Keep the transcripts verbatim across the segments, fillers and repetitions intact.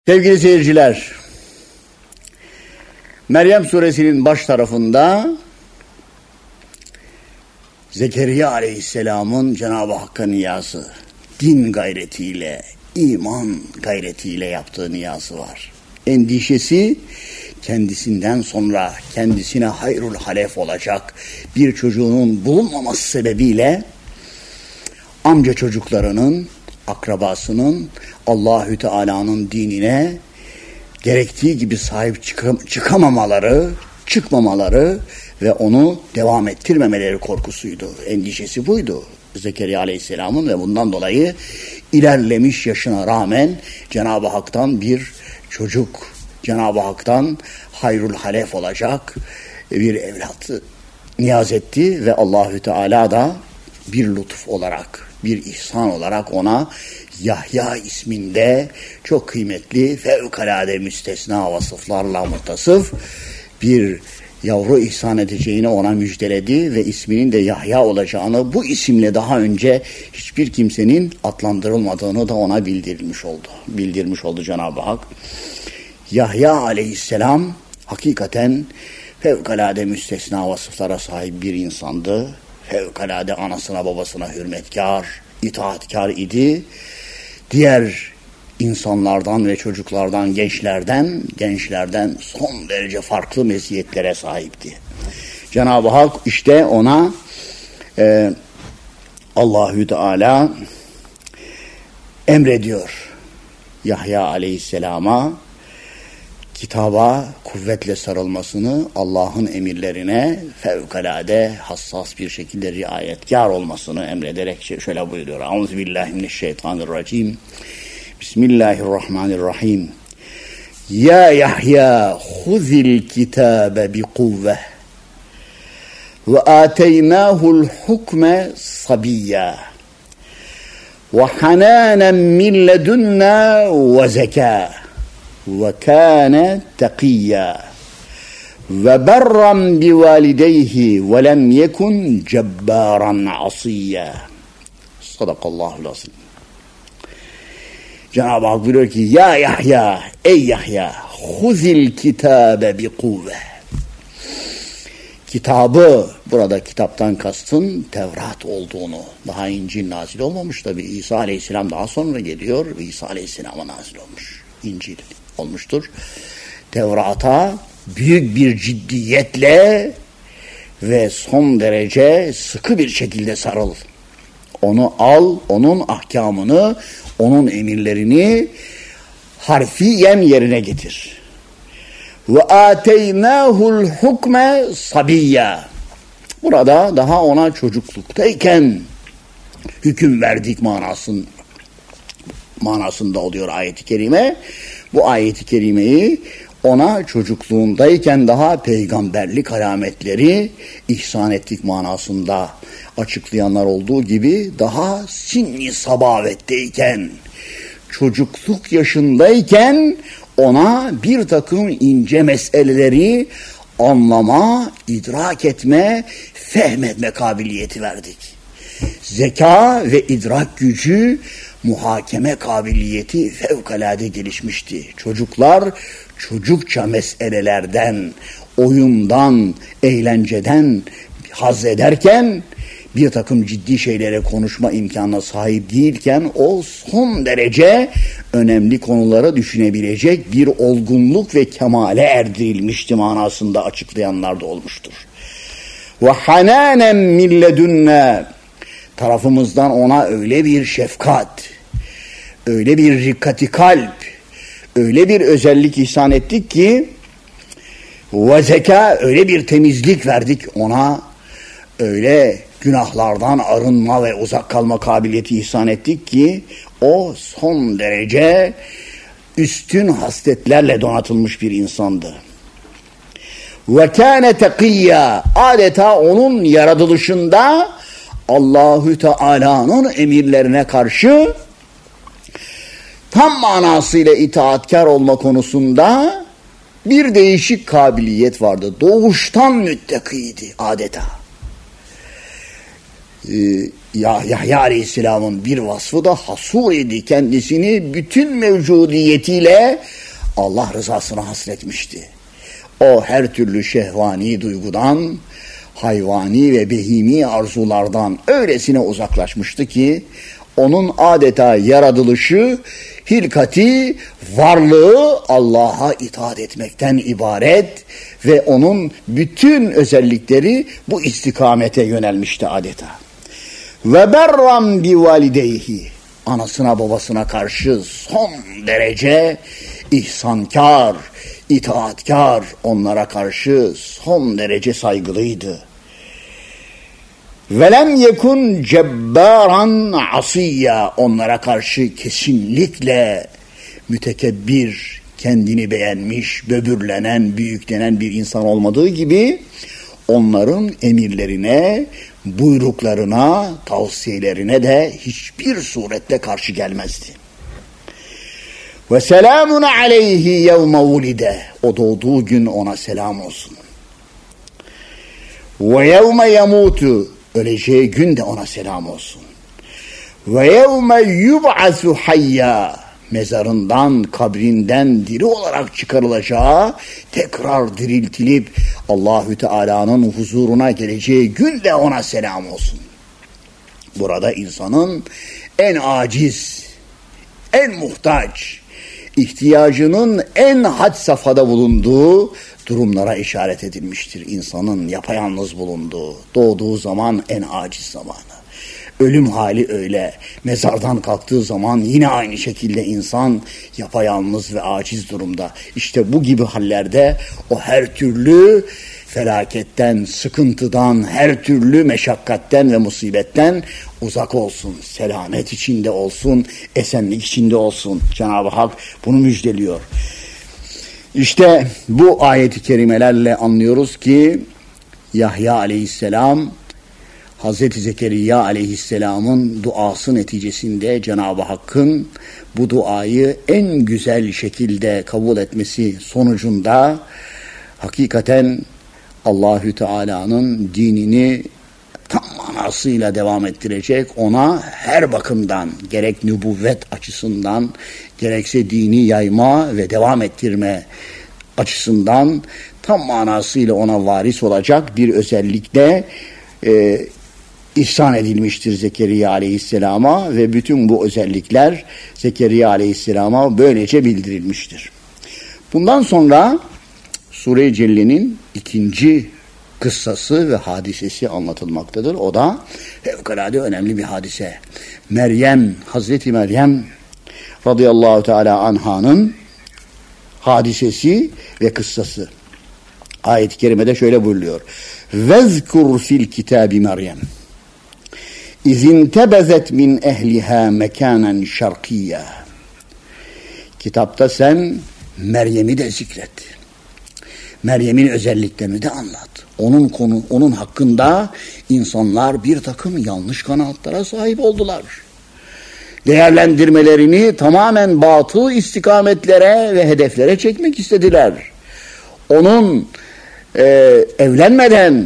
Sevgili seyirciler, Meryem suresinin baş tarafında Zekeriya aleyhisselamın Cenab-ı Hakk'a niyazı, din gayretiyle, iman gayretiyle yaptığı niyazı var. Endişesi kendisinden sonra kendisine hayrul halef olacak bir çocuğunun bulunmaması sebebiyle amca çocuklarının, akrabasının Allahü Teala'nın dinine gerektiği gibi sahip çıkam- çıkamamaları, çıkmamaları ve onu devam ettirmemeleri korkusuydu. Endişesi buydu Zekeriya Aleyhisselam'ın ve bundan dolayı ilerlemiş yaşına rağmen Cenab-ı Hak'tan bir çocuk, Cenab-ı Hak'tan hayrul halef olacak bir evlatı niyaz etti ve Allahü Teala da bir lütuf olarak, bir ihsan olarak ona Yahya isminde çok kıymetli, fevkalade müstesna vasıflarla muttasıf bir yavru ihsan edeceğini ona müjdeledi ve isminin de Yahya olacağını, bu isimle daha önce hiçbir kimsenin adlandırılmadığını da ona bildirilmiş oldu. Bildirmiş oldu Cenab-ı Hak. Yahya aleyhisselam hakikaten fevkalade müstesna vasıflara sahip bir insandı. Fevkalade anasına babasına hürmetkar, itaatkar idi. Diğer insanlardan ve çocuklardan, gençlerden, gençlerden son derece farklı meziyetlere sahipti. Cenab-ı Hak işte ona e, Allahü Teala emrediyor. Yahya aleyhisselama kitaba kuvvetle sarılmasını, Allah'ın emirlerine fevkalade hassas bir şekilde riayetkar olmasını emrederek şöyle buyuruyor. Euzubillahimineşşeytanirracim. Bismillahirrahmanirrahim. Ya Yahya huzil kitabe bi kuvve ve ateynahu'l hukme sabiyya ve hananen min ledunna ve zekâ ve kâne tekiyya ve berran bi valideyhi ve lem yekun cebbaran asiyya. Sadakallahul azim. Cenab-ı Hak buyuruyor ki ya Yahya, ey Yahya, huzil kitabe bi kuvve. Kitabı, burada kitaptan kastın Tevrat olduğunu, daha İncil nazil olmamış tabi, İsa aleyhisselam daha sonra geliyor, İsa aleyhisselama nazil olmuş, İncil olmuştur. Tevrat'a büyük bir ciddiyetle ve son derece sıkı bir şekilde sarıl. Onu al, onun ahkamını, onun emirlerini harfiyen yerine getir. Ve ateynahu'l hukme sabiyya. Burada daha ona çocukluktayken hüküm verdik manasın, manasında oluyor ayet-i kerime. Bu ayet-i kerimeyi ona çocukluğundayken daha peygamberlik alametleri ihsan ettik manasında açıklayanlar olduğu gibi daha sinni sabavetteyken, çocukluk yaşındayken ona bir takım ince meseleleri anlama, idrak etme, fehmetme kabiliyeti verdik. Zeka ve idrak gücü, muhakeme kabiliyeti fevkalade gelişmişti. Çocuklar çocukça meselelerden, oyundan, eğlenceden haz ederken bir takım ciddi şeylere konuşma imkanına sahip değilken o son derece önemli konulara düşünebilecek bir olgunluk ve kemale erdirilmişti manasında açıklayanlar da olmuştur. Ve hananen min ledunna, tarafımızdan ona öyle bir şefkat, öyle bir rikkati kalp, öyle bir özellik ihsan ettik ki ve zeka, öyle bir temizlik verdik ona, öyle günahlardan arınma ve uzak kalma kabiliyeti ihsan ettik ki o son derece üstün hasletlerle donatılmış bir insandı. Ve kâne tekiyya, adeta onun yaratılışında Allahü Teala'nın emirlerine karşı tam manasıyla itaatkar olma konusunda bir değişik kabiliyet vardı. Doğuştan müttakiydi adeta. Ee, Ya Yahya Aleyhisselam'ın bir vasfı da hasur idi. Kendisini bütün mevcudiyetiyle Allah rızasına hasretmişti. O her türlü şehvani duygudan, hayvani ve behimi arzulardan öylesine uzaklaşmıştı ki onun adeta yaratılışı, hilkati, varlığı Allah'a itaat etmekten ibaret ve onun bütün özellikleri bu istikamete yönelmişti adeta. Ve berram bi valideyhi, anasına babasına karşı son derece ihsankar, itaatkar, onlara karşı son derece saygılıydı. Velem yekun cebbaran asiyya, onlara karşı kesinlikle mütekebbir, kendini beğenmiş, böbürlenen, büyüklenen bir insan olmadığı gibi onların emirlerine, buyruklarına, tavsiyelerine de hiçbir surette karşı gelmezdi. Ve selamun aleyhi yevme vulide, o doğduğu gün ona selam olsun. Ve yevme yemutu, öleceği gün de ona selam olsun. Ve yevme yub'asu hayya, mezarından, kabrinden diri olarak çıkarılacağı, tekrar diriltilip Allahü Teala'nın huzuruna geleceği gün de ona selam olsun. Burada insanın en aciz, en muhtaç, ihtiyacının en had safhada bulunduğu durumlara işaret edilmiştir. İnsanın yapayalnız bulunduğu, doğduğu zaman en aciz zamanı. Ölüm hali öyle. Mezardan kalktığı zaman yine aynı şekilde insan yapayalnız ve aciz durumda. İşte bu gibi hallerde o her türlü felaketten, sıkıntıdan, her türlü meşakkatten ve musibetten uzak olsun. Selamet içinde olsun, esenlik içinde olsun. Cenab-ı Hak bunu müjdeliyor. İşte bu ayet-i kerimelerle anlıyoruz ki Yahya aleyhisselam Hazreti Zekeriya aleyhisselamın duası neticesinde Cenab-ı Hakk'ın bu duayı en güzel şekilde kabul etmesi sonucunda hakikaten Allahü Teala'nın dinini tam manasıyla devam ettirecek, ona her bakımdan gerek nübüvvet açısından gerekse dini yayma ve devam ettirme açısından tam manasıyla ona varis olacak bir özellikle e, ihsan edilmiştir Zekeriya aleyhisselama ve bütün bu özellikler Zekeriya aleyhisselama böylece bildirilmiştir. Bundan sonra Sure-i Celle'nin ikinci kıssası ve hadisesi anlatılmaktadır. O da fevkalade önemli bir hadise. Meryem, Hazreti Meryem radıyallahu teala anhanın hadisesi ve kıssası. Ayet-i kerimede şöyle buyuruyor. Vezkur fil kitabi Meryem İzin tebezet min ehliha mekanen şarkiyya. Kitapta sen Meryem'i de zikret. Meryem'in özelliklerini de anlat. Onun konu, onun hakkında insanlar bir takım yanlış kanaatlara sahip oldular. Değerlendirmelerini tamamen batıl istikametlere ve hedeflere çekmek istediler. Onun e, evlenmeden,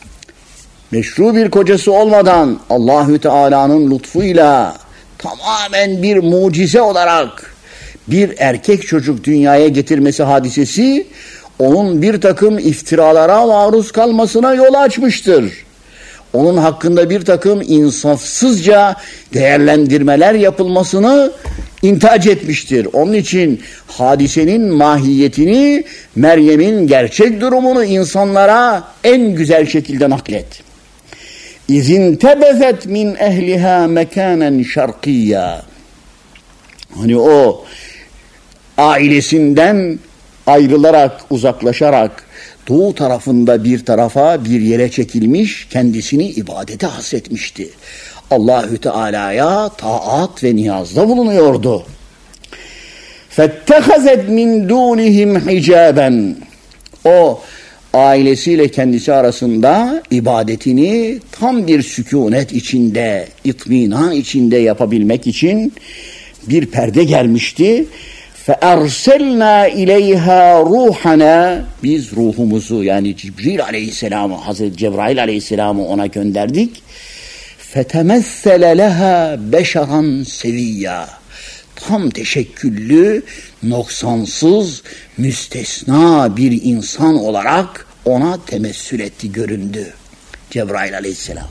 meşru bir kocası olmadan Allahü Teala'nın lütfuyla tamamen bir mucize olarak bir erkek çocuk dünyaya getirmesi hadisesi onun bir takım iftiralara maruz kalmasına yol açmıştır. Onun hakkında bir takım insafsızca değerlendirmeler yapılmasını intihac etmiştir. Onun için hadisenin mahiyetini, Meryem'in gerçek durumunu insanlara en güzel şekilde naklet. İzin tebezet min ehliha mekanen şarkiyya. Hani o ailesinden ayrılarak, uzaklaşarak doğu tarafında bir tarafa, bir yere çekilmiş, kendisini ibadete hasretmişti. Allahü Teala'ya taat ve niyazda bulunuyordu. Fettehazet min dunihim hicaben. O ailesiyle kendisi arasında ibadetini tam bir sükunet içinde, itminan içinde yapabilmek için bir perde gelmişti. فَاَرْسَلْنَا اِلَيْهَا ruhana, biz ruhumuzu yani Cibril aleyhisselamı, Hazreti Cebrail aleyhisselamı ona gönderdik. fetemessele leha beşeran seviyya. Tam teşekküllü, noksansız, müstesna bir insan olarak ona temessül etti, göründü Cebrail aleyhisselam.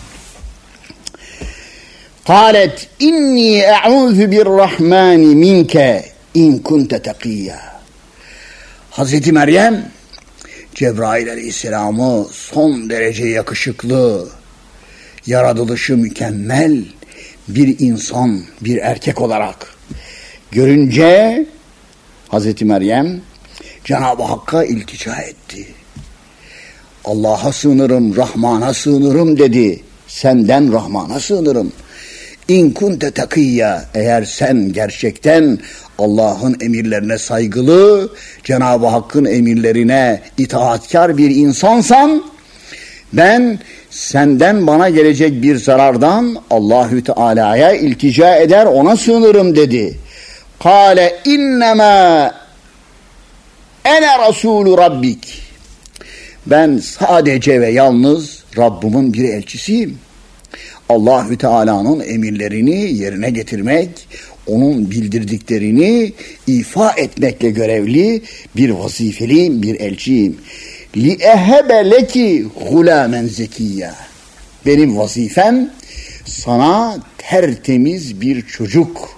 Kâlet inni e'ûzü birrahmani minke in kunte tekiyya. Hazreti Meryem Cebrail aleyhisselamı son derece yakışıklı, yaratılışı mükemmel bir insan, bir erkek olarak görünce Hazreti Meryem Cenab-ı Hakk'a iltica etti. Allah'a sığınırım, Rahman'a sığınırım dedi. Senden Rahman'a sığınırım. İn kunte takiyya, eğer sen gerçekten Allah'ın emirlerine saygılı, Cenab-ı Hakk'ın emirlerine itaatkar bir insansan, ben senden bana gelecek bir zarardan Allahü Teala'ya iltica eder, ona sığınırım dedi. Kâle innemâ ene rasûlü rabbik. Ben sadece ve yalnız Rabbimin bir elçisiyim. Allahü Teala'nın emirlerini yerine getirmek, onun bildirdiklerini ifa etmekle görevli bir vazifeli bir elçiyim. Li ehebe leki gulâmen zekiyya. Benim vazifem sana tertemiz bir çocuk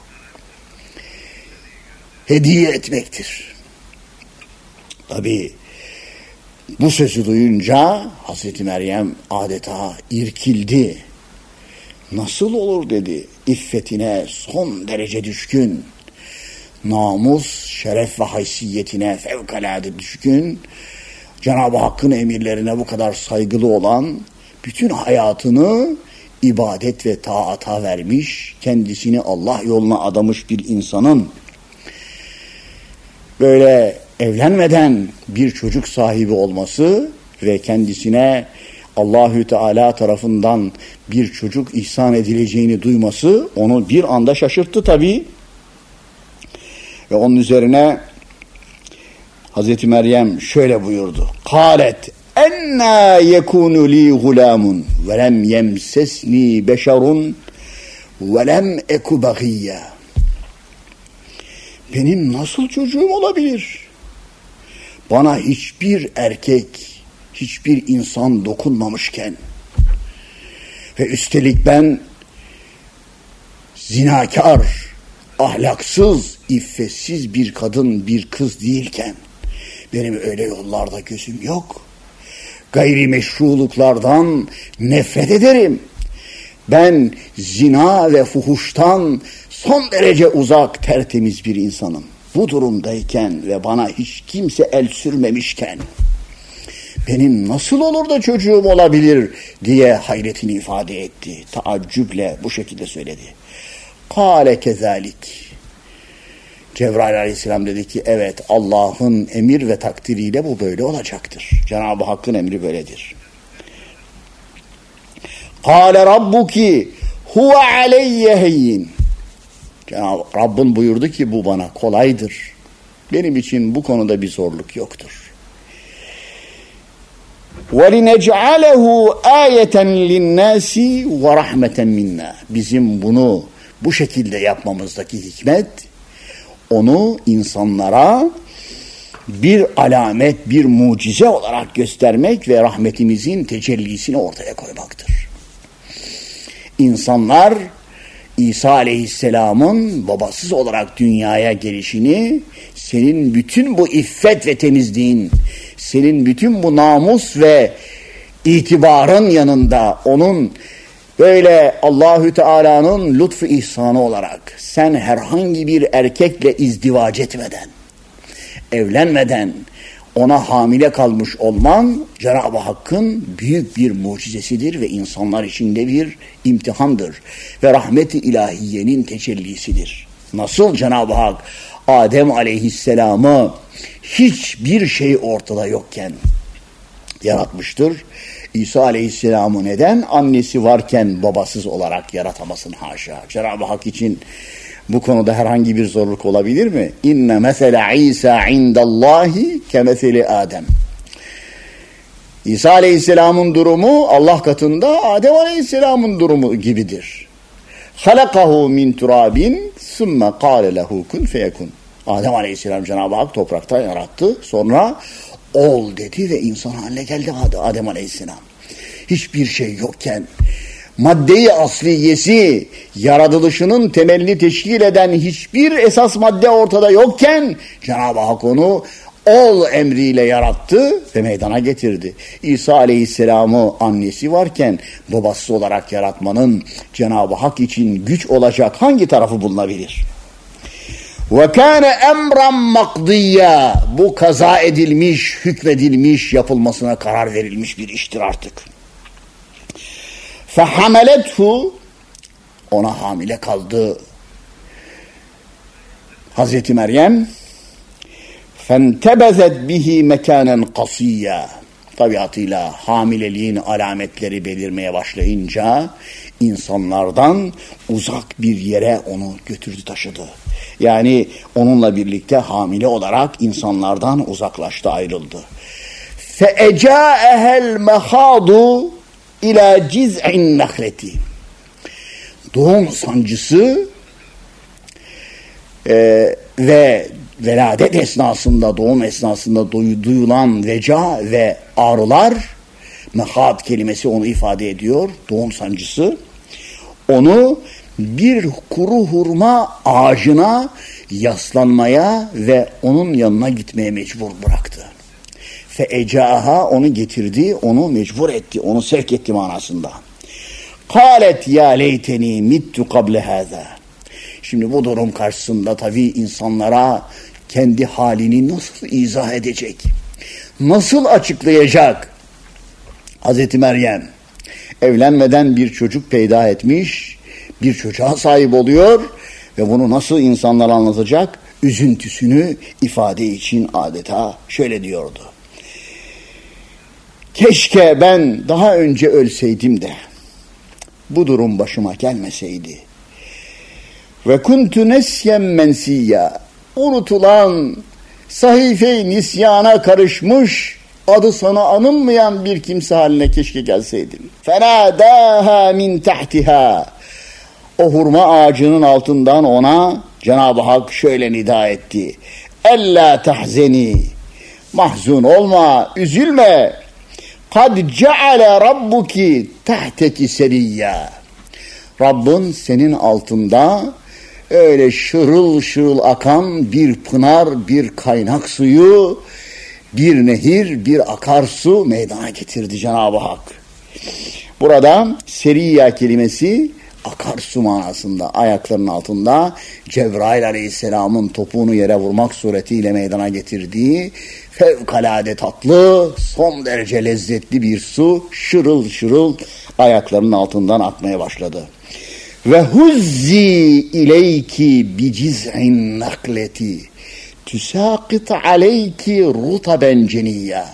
hediye etmektir. Tabii bu sözü duyunca Hazreti Meryem adeta irkildi. Nasıl olur dedi. İffetine son derece düşkün, namus, şeref ve haysiyetine fevkalade düşkün, Cenab-ı Hakk'ın emirlerine bu kadar saygılı olan, bütün hayatını ibadet ve taata vermiş, kendisini Allah yoluna adamış bir insanın böyle evlenmeden bir çocuk sahibi olması ve kendisine Allahü Teala tarafından bir çocuk ihsan edileceğini duyması onu bir anda şaşırttı tabii. Ve onun üzerine Hazreti Meryem şöyle buyurdu. Kâlet enna yekûnü li gulâmun ve lem yemsesni beşerun ve lem eku bagiyya. Benim nasıl çocuğum olabilir? Bana hiçbir erkek, hiçbir insan dokunmamışken ve üstelik ben zinakar, ahlaksız, iffetsiz bir kadın, bir kız değilken benim öyle yollarda gözüm yok. Gayrimeşruluklardan nefret ederim. Ben zina ve fuhuştan son derece uzak, tertemiz bir insanım. Bu durumdayken ve bana hiç kimse el sürmemişken benim nasıl olur da çocuğum olabilir diye hayretini ifade etti. Taaccüple bu şekilde söyledi. Kâle kezalik. Cebrail aleyhisselam dedi ki evet, Allah'ın emir ve takdiriyle bu böyle olacaktır. Cenab-ı Hakk'ın emri böyledir. Kâle rabbuki huve aleyye heyyin. Cenab-ı Rabbin buyurdu ki bu bana kolaydır. Benim için bu konuda bir zorluk yoktur. وَلِنَجْعَلَهُ آيَةً لِلنَّاسِ وَرَحْمَةً مِنَّا. Bizim bunu bu şekilde yapmamızdaki hikmet, onu insanlara bir alamet, bir mucize olarak göstermek ve rahmetimizin tecellisini ortaya koymaktır. İnsanlar İsa Aleyhisselam'ın babasız olarak dünyaya gelişini, senin bütün bu iffet ve temizliğin, senin bütün bu namus ve itibarın yanında onun böyle Allahü Teala'nın lütfu ihsanı olarak sen herhangi bir erkekle izdivac etmeden, evlenmeden ona hamile kalmış olman Cenab-ı Hakk'ın büyük bir mucizesidir ve insanlar içinde bir imtihandır ve rahmet-i ilahiyenin tecellisidir. Nasıl Cenab-ı Hak Adem Aleyhisselam'ı hiçbir şey ortada yokken yaratmıştır. İsa Aleyhisselam'ı neden annesi varken babasız olarak yaratamasın haşa? Cenab-ı Hak için bu konuda herhangi bir zorluk olabilir mi? İnne mesele İsa indallahi kemeseli Adem. İsa Aleyhisselam'ın durumu Allah katında Adem Aleyhisselam'ın durumu gibidir. halakahu min turabin sümme kâle lehu kun feyekun. Adem Aleyhisselam Cenab-ı Hak topraktan yarattı. Sonra ol dedi ve insan haline geldi Adem Aleyhisselam. Hiçbir şey yokken, madde-i asliyesi, yaratılışının temelini teşkil eden hiçbir esas madde ortada yokken Cenab-ı Hak onu ol emriyle yarattı ve meydana getirdi. İsa Aleyhisselam'ı annesi varken babası olarak yaratmanın Cenab-ı Hak için güç olacak hangi tarafı bulunabilir? Ve kâne emran makdiyya. Bu kaza edilmiş, hükmedilmiş, yapılmasına karar verilmiş bir iştir artık. Fehamelethu, ona hamile kaldı Hazreti Meryem. Fentebezet bihi mekanen kasiyya. Tabiatıyla hamileliğin alametleri belirmeye başlayınca insanlardan uzak bir yere onu götürdü taşıdı. Yani onunla birlikte hamile olarak insanlardan uzaklaştı, ayrıldı. Feecâehel mehâdu ila ciz'in nehleti. Doğum sancısı e, ve veladet esnasında, doğum esnasında duyulan veca ve ağrılar, mehad kelimesi onu ifade ediyor, doğum sancısı, onu bir kuru hurma ağacına yaslanmaya ve onun yanına gitmeye mecbur bıraktı. Feecaha, onu getirdi, onu mecbur etti, onu sevk etti manasında. Kâlet ya leyteni mittu kable hâzâ. Şimdi bu durum karşısında tabii insanlara kendi halini nasıl izah edecek? Nasıl açıklayacak? Hazreti Meryem evlenmeden bir çocuk peyda etmiş, bir çocuğa sahip oluyor ve bunu nasıl insanlara anlatacak? Üzüntüsünü ifade için adeta şöyle diyordu. Keşke ben daha önce ölseydim de bu durum başıma gelmeseydi. Ve kuntu nesyen mensiyya. Unutulan, sahife-i nisyana karışmış, adı sana anılmayan bir kimse haline keşke gelseydim. Fenâdâhâ min tahtiha. O hurma ağacının altından ona Cenab-ı Hak şöyle nida etti. Ellâ tahzeni. Mahzun olma, üzülme. Kad ceale rabbuki tahteki seriyya. Rabbin senin altında öyle şırıl şırıl akan bir pınar, bir kaynak suyu, bir nehir, bir akarsu meydana getirdi Cenab-ı Hak. Burada seriyya kelimesi akarsu manasında, ayaklarının altında Cebrail Aleyhisselam'ın topuğunu yere vurmak suretiyle meydana getirdiği fevkalade tatlı, son derece lezzetli bir su şırıl şırıl ayaklarının altından akmaya başladı. Ve huzzi ileyki bi ciz'in nakleti tüsâkit aleyki rutaben ceniyya.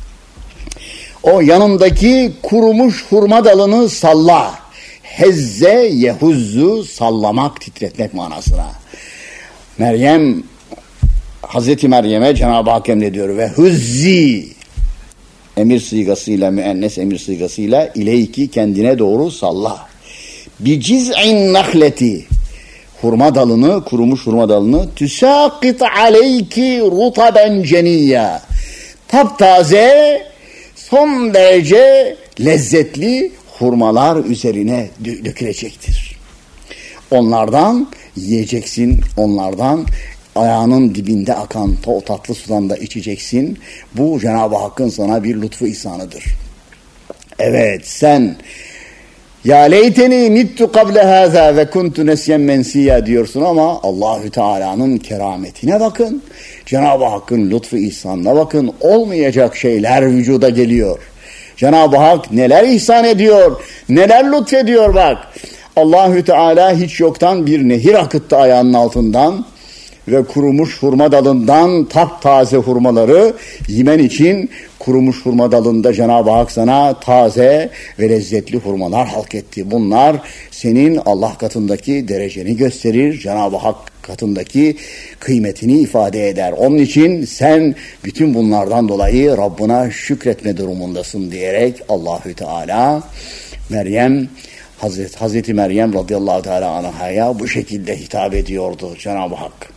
O yanındaki kurumuş hurma dalını salla. Hezze yehuzzu, sallamak, titretmek manasına. Meryem, Hazreti Meryem'e Cenab-ı Hak emrediyor ve huzzi, emir sigasıyla, müennes emir sigasıyla ileyki, kendine doğru salla. Bi ciz'in nahleti, hurma dalını, kurumuş hurma dalını, tüsâkit aleyki rutaben ceniyya, taptaze, son derece lezzetli hurmalar üzerine dökülecektir. Onlardan yiyeceksin, onlardan ayağının dibinde akan o tatlı sudan da içeceksin. Bu Cenab-ı Hakk'ın sana bir lütfu ihsanıdır. Evet, sen ya leyteni mittu kable hâzâ ve kuntu nesyen mensiyya diyorsun ama Allahü Teala'nın kerametine bakın. Cenab-ı Hakk'ın lütfu ihsanına bakın. Olmayacak şeyler vücuda geliyor. Cenab-ı Hak neler ihsan ediyor, neler lütfediyor bak. Allahü Teala hiç yoktan bir nehir akıttı ayağının altından ve kurumuş hurma dalından taptaze hurmaları yemen için kurumuş hurma dalında Cenab-ı Hak sana taze ve lezzetli hurmalar halk etti. Bunlar senin Allah katındaki dereceni gösterir. Cenab-ı Hak katındaki kıymetini ifade eder. Onun için sen bütün bunlardan dolayı Rabbına şükretme durumundasın diyerek Allahü Teala Meryem Hazreti, Hazreti Meryem radıyallahu teala anhaya bu şekilde hitap ediyordu Cenab-ı Hak.